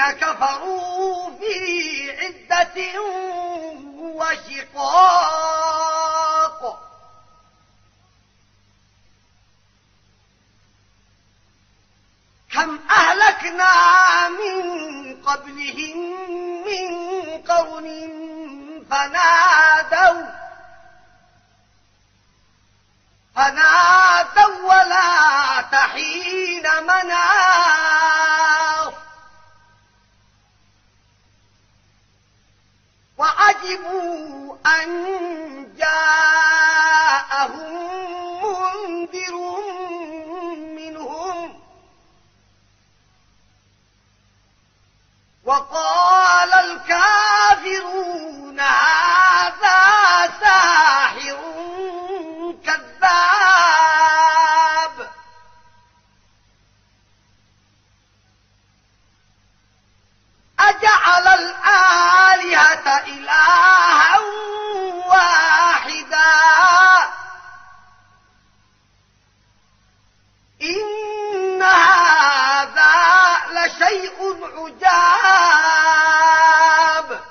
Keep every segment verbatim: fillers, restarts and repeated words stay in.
كفروا في عدة وشقاق كم أهلكنا من قبلهم من قرن فنادوا فنادوا ولا تحين مناص وعجبوا أن جاءهم منذر منهم وقال الكافرون هذا ساحر كذاب أجعل الآلهة إلها واحدا إن هذا لشيء عجاب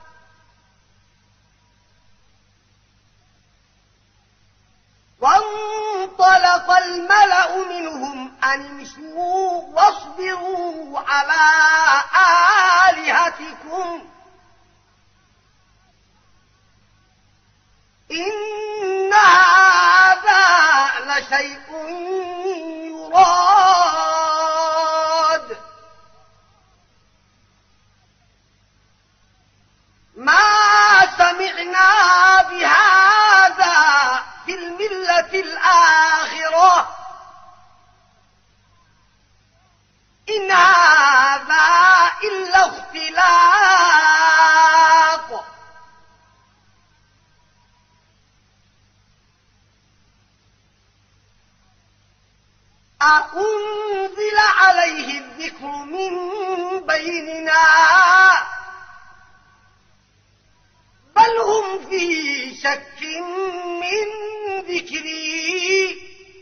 وانطلق الملأ منهم أن امشوا واصبروا على آلهتكم إن هذا لشيء يراد ما سمعنا بهذا في الملة الآخرة إن هذا إلا اختلاق أأنزل عليه الذكر من بيننا بل هم في شك من ذكري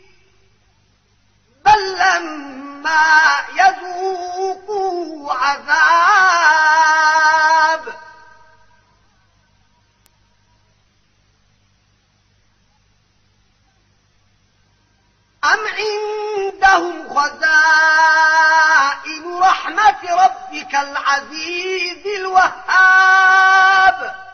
بل لما يذوقوا عذاب أم عندهم خزائن رحمة ربك العزيز الوهاب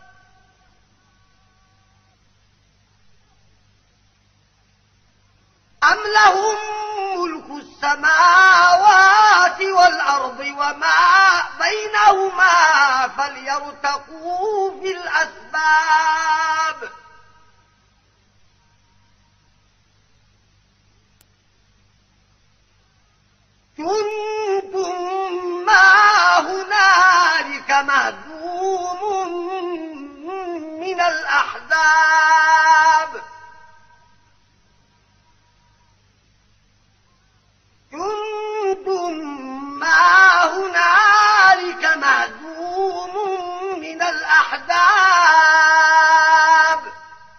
أم لهم ملك السماوات والأرض وما بينهما فليرتقوا في الأسباب كنتم ما هنالك مهزوم من الأحزاب كنتم ما هنالك مهزوم من الأحزاب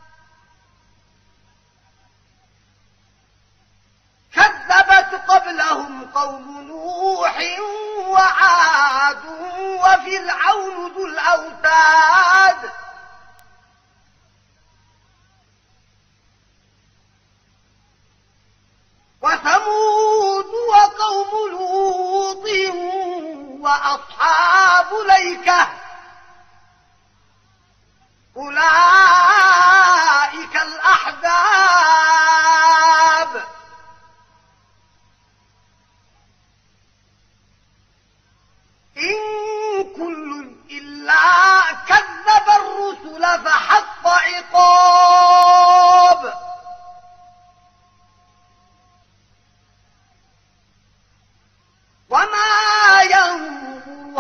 كذبت قبلهم قوم نوح وعاد وفرعون ذو الأوتاد وثمود وقوم لوط وأصحاب الأيكة أولئك الأحزاب إن كل إلا كذب الرسل فحق عقاب وما ينظر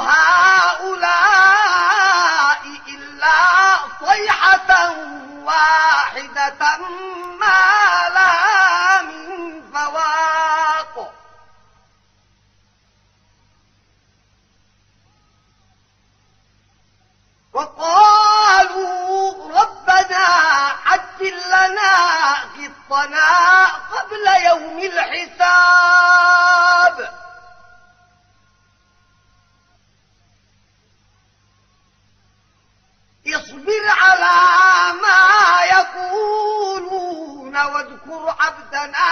هؤلاء إلا صيحة واحدة ما لها من فواق وقالوا ربنا عجل لنا قطنا قبل يوم الحساب اصبر على ما يقولون واذكر عبدنا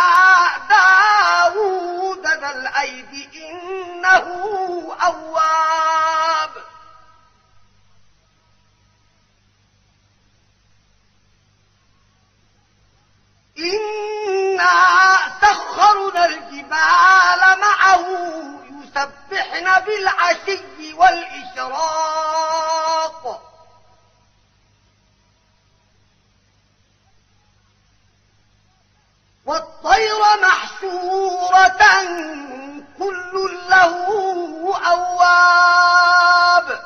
داود ذا الأيد إنه أواب إنا سخرنا الجبال معه يسبحن بالعشي والإشراق والطير محشورة كل له أواب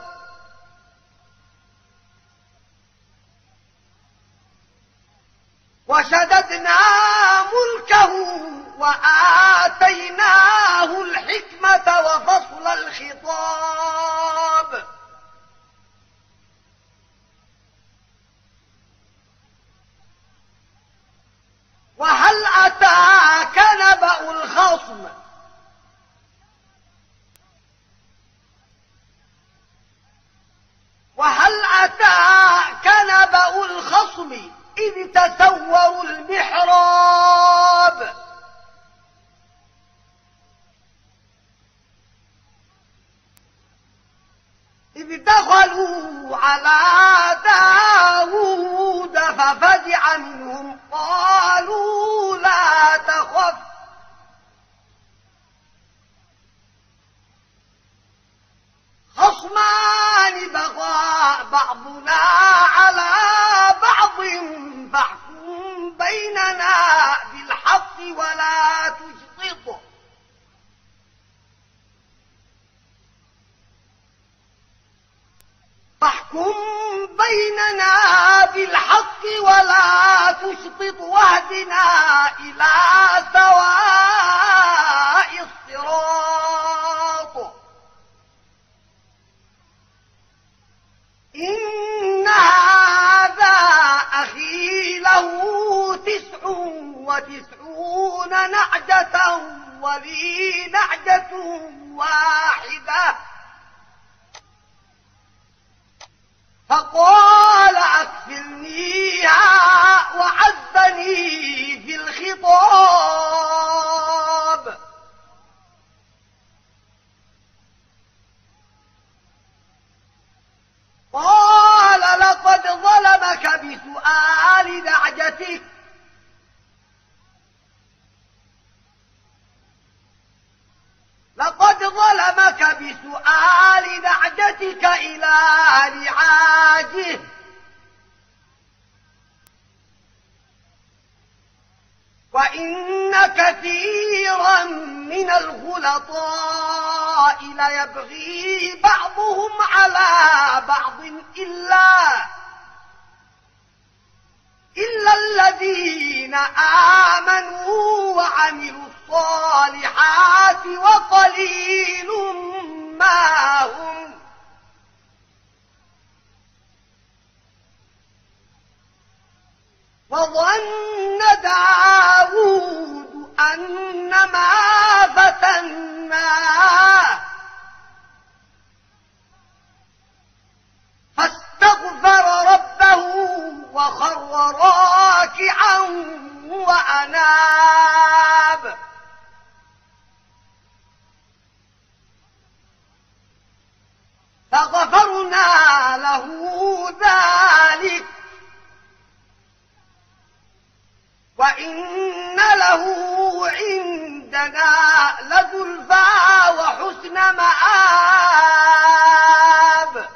وشددنا ملكه وآتيناه الحكمة وفصل الخطاب وهل أتاك نبأ الخصم وهل أتاك نبأ الخصم إذ تسوروا المحراب إذ دخلوا على داود ففزع منهم قالوا لا تخف خصمان بغى بعضنا على بعض فاحكم بيننا بالحق ولا تشطط فاحكم بيننا بالحق ولا تشطط واهدنا إلى سواء الصراط إن هذا أخي له تسع وتسعون نعجة ولي نعجة واحدة فقال أكفلنيها وعزني في الخطاب قال لقد ظلمك بسؤال نعجتك لقد ظلمك بسؤال نعجتك إلى رعاجه وإن كثيرا من الخلطاء ليبغي بعضهم على بعض إلا إلا الذين آمنوا وعملوا الصالحات وقليل ما هم وظن داود أنما فتناه فاستغفر ربه وخر راكعا وأناب فغفرنا له ذلك وإن له عندنا لزلفى وحسن مآب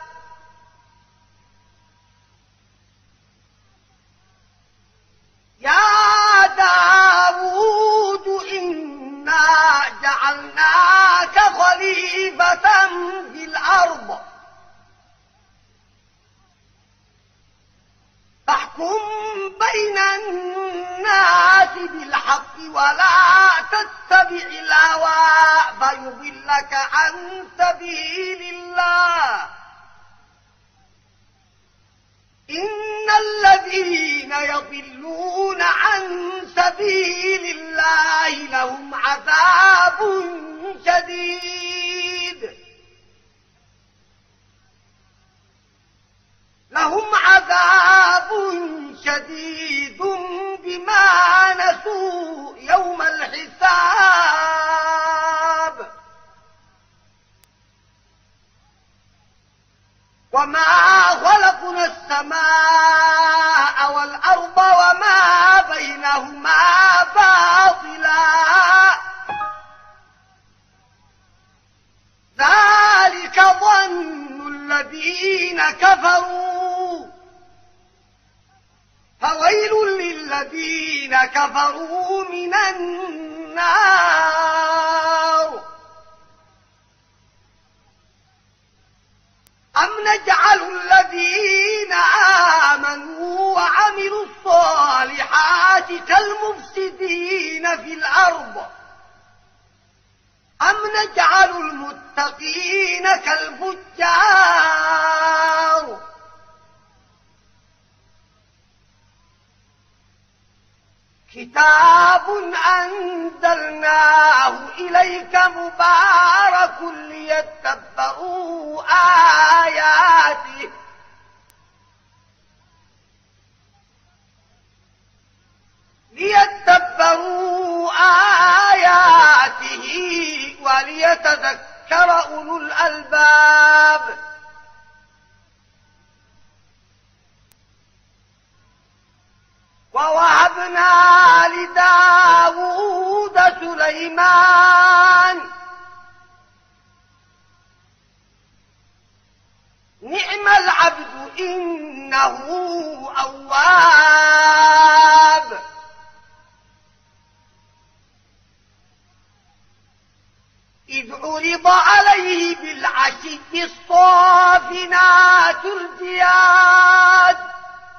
يا داود إنا جعلناك خليفة في الأرض فاحكم بين الناس بالحق ولا تتبع الهوى فيضلك عن سبيل الله إن الذين يضلون عن سبيل الله لهم عذاب شديد لهم عذاب وما خلقنا السماء والأرض وما بينهما باطلا ذلك ظن الذين كفروا فويل للذين كفروا من النار أم نجعل الذين آمنوا وعملوا الصالحات كالمفسدين في الأرض أم نجعل المتقين كالفجار كتاب أنزلناه إليك مبارك ليتدبروا آياته ليتدبروا آياته وليتذكر أولو الألباب ووهبنا لداود سليمان نعم العبد إنه أواب إذ عرض عليه بالعشي الصافنات الجياد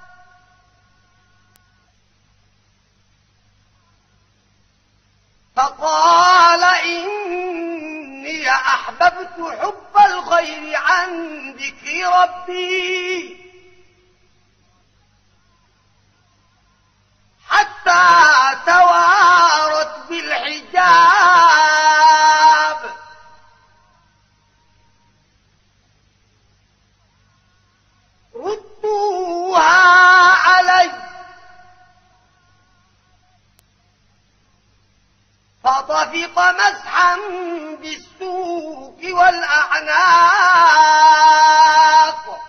فقال إني أحببت حب الخير عن ذكر ربي حتى توارت بالحجاب ردوها علي فطفق مسحا بالسوق والأعناق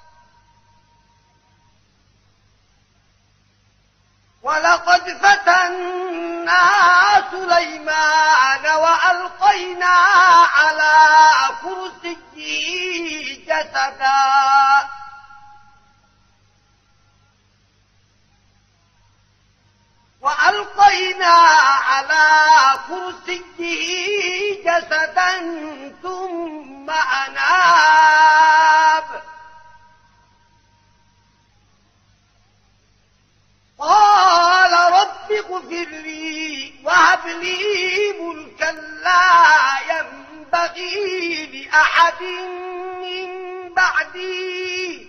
ولقد فتنا سليمان وألقينا على كرسيه جسدا وألقينا على كرسيه جسدا ثم أناب قال رب اغفر لي وهب لي ملكا لا ينبغي لأحد من بعدي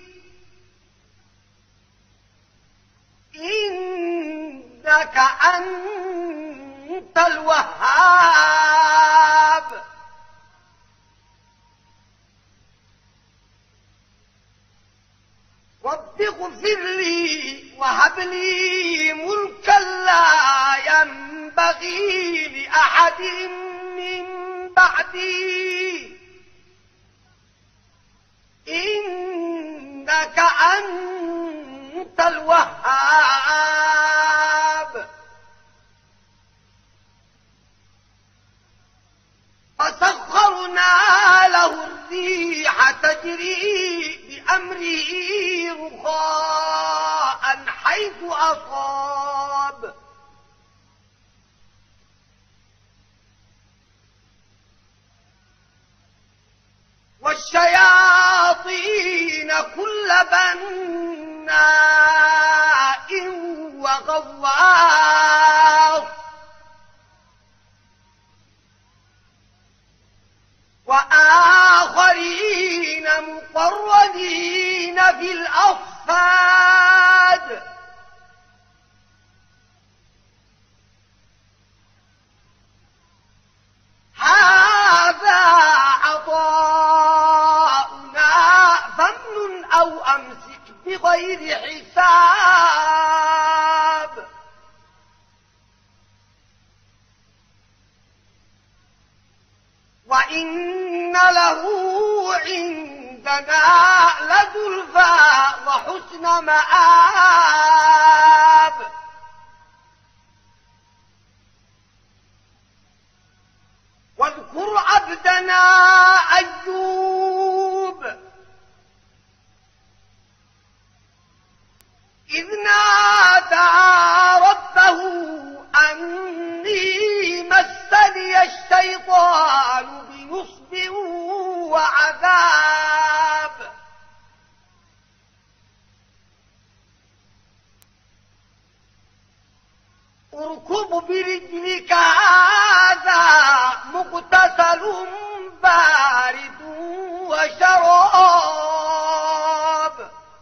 إنك أنت الوهاب رب اغفر لي وهب لي ملكا لا ينبغي لأحد من بعدي إنك أنت الوهاب فسخرنا له الريح تجري بأمره رخاء حيث أصاب والشياطين كل بناء وغواص وآخرين مقرنين في الأصفاد هذا عطاؤنا فامنن أو أمسك بغير حساب وإن له عند عندنا لزلفى وحسن مآب. واذكر عبدنا أيوب إذ نادى ربه أني مسني الشيطان بنصب وعذاب. اركب برجلك هذا مغتسل بارد وشراب.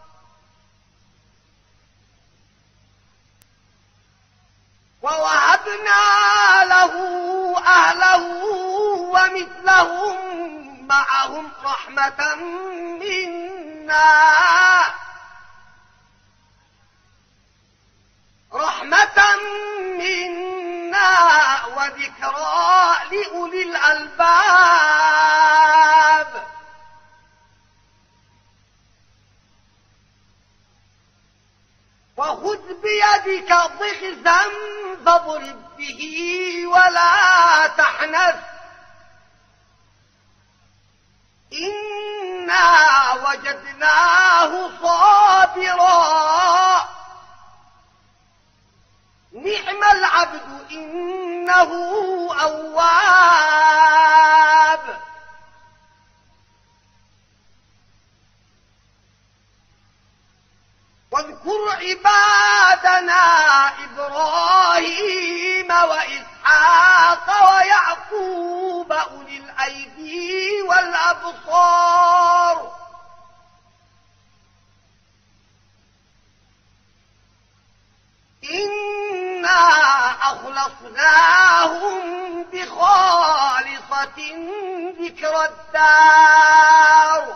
ووهبنا له أهله ومثلهم معهم رحمة منا رحمة منا وذكرى لأولي الألباب. وخذ بيدك ضغزا فاضرب به ولا تحنث إنا وجدناه صابرا نعم العبد إنه أواب. واذكر عبادنا إبراهيم وإسحاق ويعقوب أولي الأيدي والأبصار إنا أخلصناهم بخالصة ذكر الدار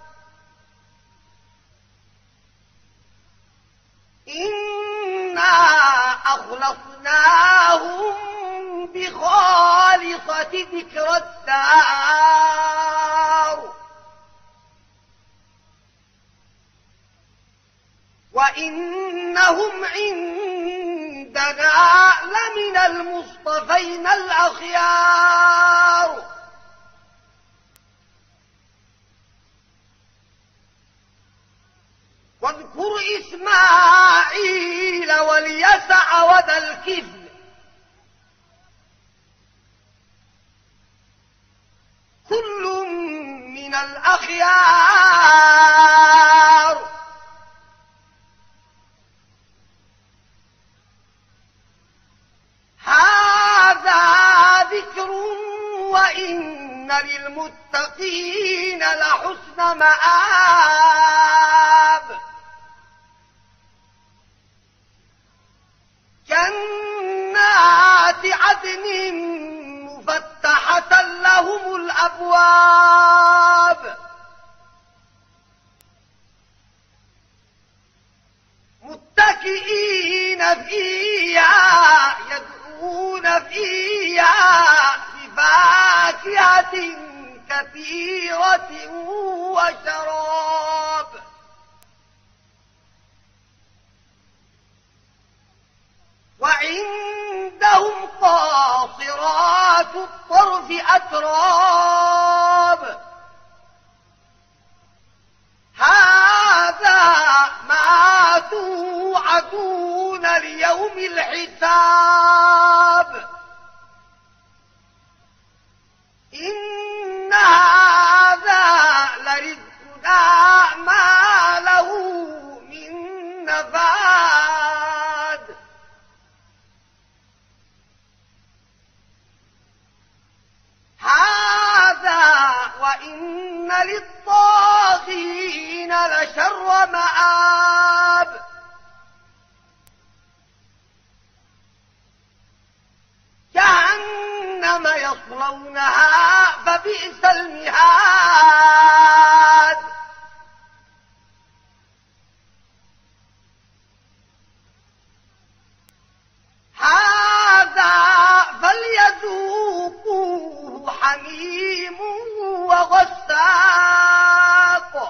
إنا أخلصناهم بخالصة ذكر الدار وإنهم عندنا لمن المصطفين الأخيار. واذكر إسماعيل واليسع وذا الكفل كل من الأخيار. هذا ذكر وإن للمتقين لحسن مآب. جنات عدن مفتحة لهم الأبواب متكئين فيها يدعون فيها بفاكهة كثيرة وشراب. وعندهم قاصرات الطرف أتراب. هذا ما توعدون ليوم الحساب. إن هذا لرزقنا ما له من نفاد. هذا وإن للطاغين لشر مآب. جهنم يصلونها فبئس المهاد. هذا فليذوقوه حميم وغساق.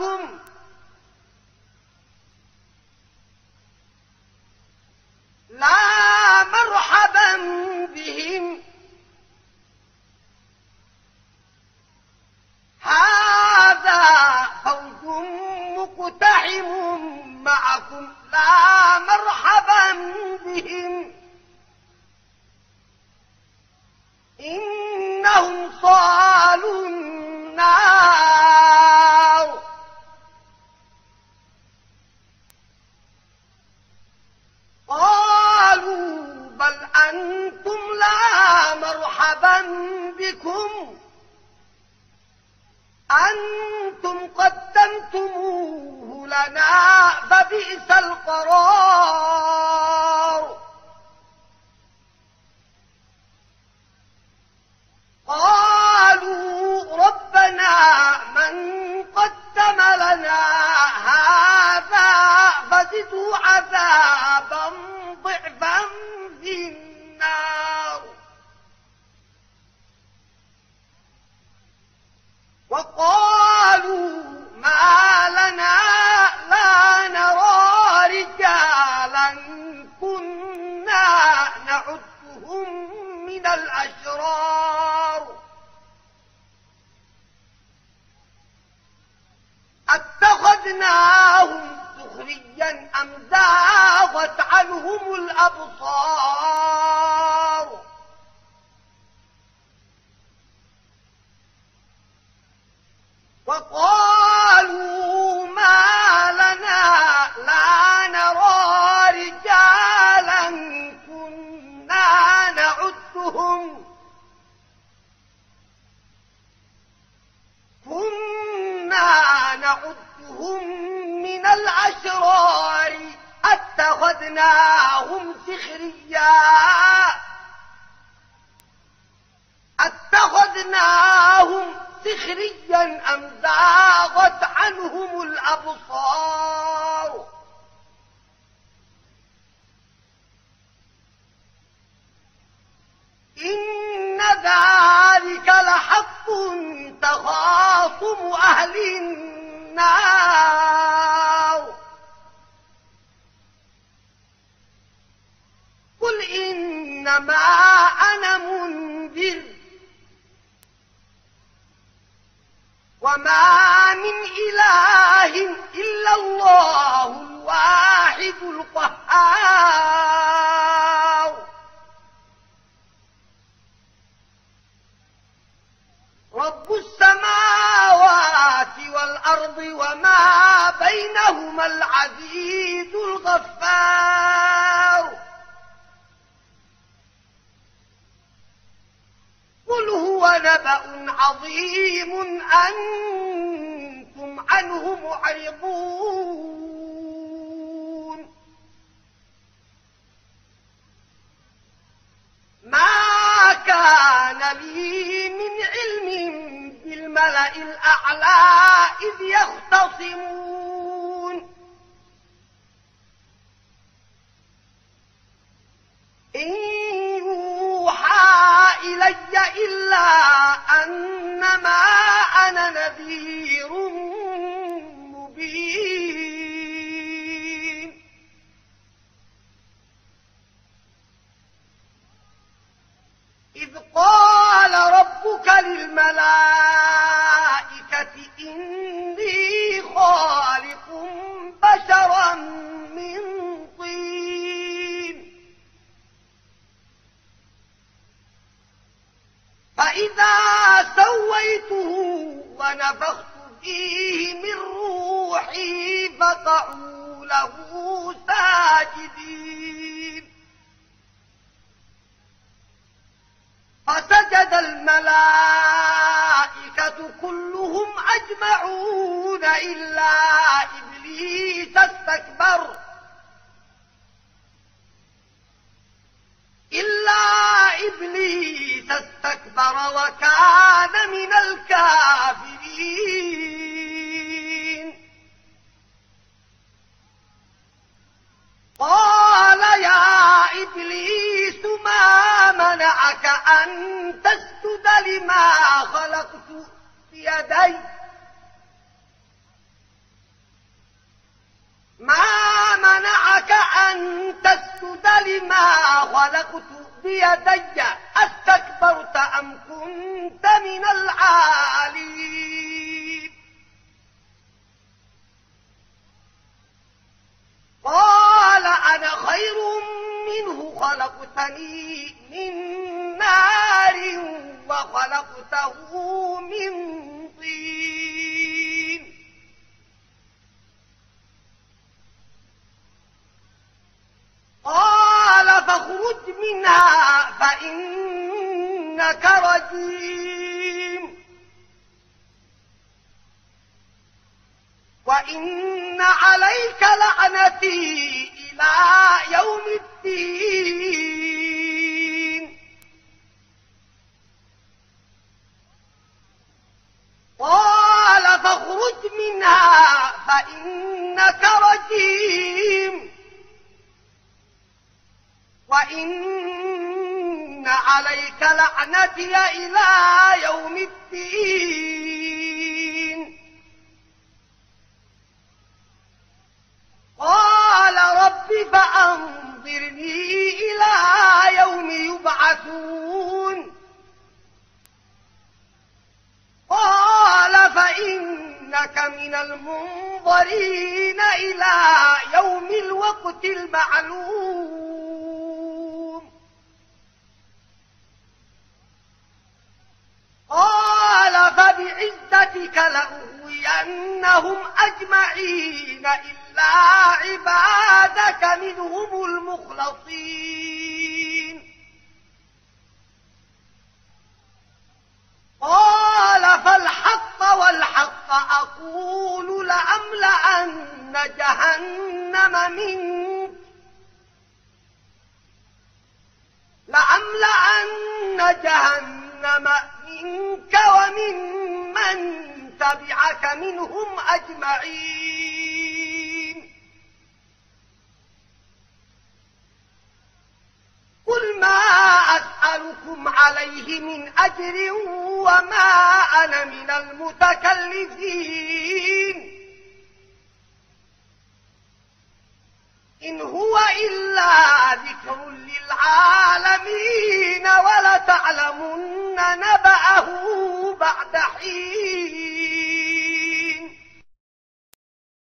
معكم لا مرحبا بهم هذا فوج مقتحم معكم لا مرحبا بهم إنهم صالوا النار قالوا بل أنتم لا مرحبا بكم أنتم قدمتموه لنا فبئس القرار قالوا ربنا من قدم لنا هذا فزدوا عذابا ضعفا في النار وقالوا ما لنا لا نرى رجالا كنا نعدهم من الأشرار اتخذناهم سخريا أم زاغت عنهم الأبصار وقالوا ما لنا لا نرى رجالا كنا نعدهم كنا نعدهم من الأشرار اتخذناهم سخريا اتخذناهم سخريا أم زاغت عنهم الأبصار إن ذلك لحق تخاصم أهل النار قل إنما أنا منذر وما من إله إلا الله الواحد القهار رب السماوات والأرض وما بينهما العزيز الغفار قل هو نبأ عظيم أنتم عنه معرضون ما كان لي من علم بالملأ الأعلى إذ يختصمون إن يوحى إلي إلا أنما أنا نذير مبين إذ قال ربك للملائكة إني خالق بشرا من طين فإذا سويته ونفخت فيه من روحي فقعوا له ساجدين فسجد الملائكة كلهم أجمعون إلا إبليس استكبر إلا إبليس استكبر وكان من الكافرين قال يا إبليس ما منعك أن تسجد لما خلقت بيدي ما منعك أن تسجد لما خلقت بيدي أستكبرت أم كنت من العالين قال أنا خير منه خلقتني من نار وخلقته من طين قال فاخرج منها فإنك رجيم وإن عليك لعنتي إلى يوم الدين قال فاخرج منها فإنك رجيم وإن عليك لعنتي إلى يوم الدين قال رب فأنظرني إلى يوم يبعثون قال فإنك من المنظرين إلى يوم الوقت المعلوم قال فبعزتك لأغوينهم أجمعين إلا عبادك منهم المخلصين قال فالحق والحق أقول لأملأن جهنم منك لأملأن جهنم منك ومن من تبعك منهم أجمعين قل ما أسألكم عليه من أجر وما أنا من المتكلفين إن هو إلا ذكر للعالمين ولتعلمن نبأه بعد حين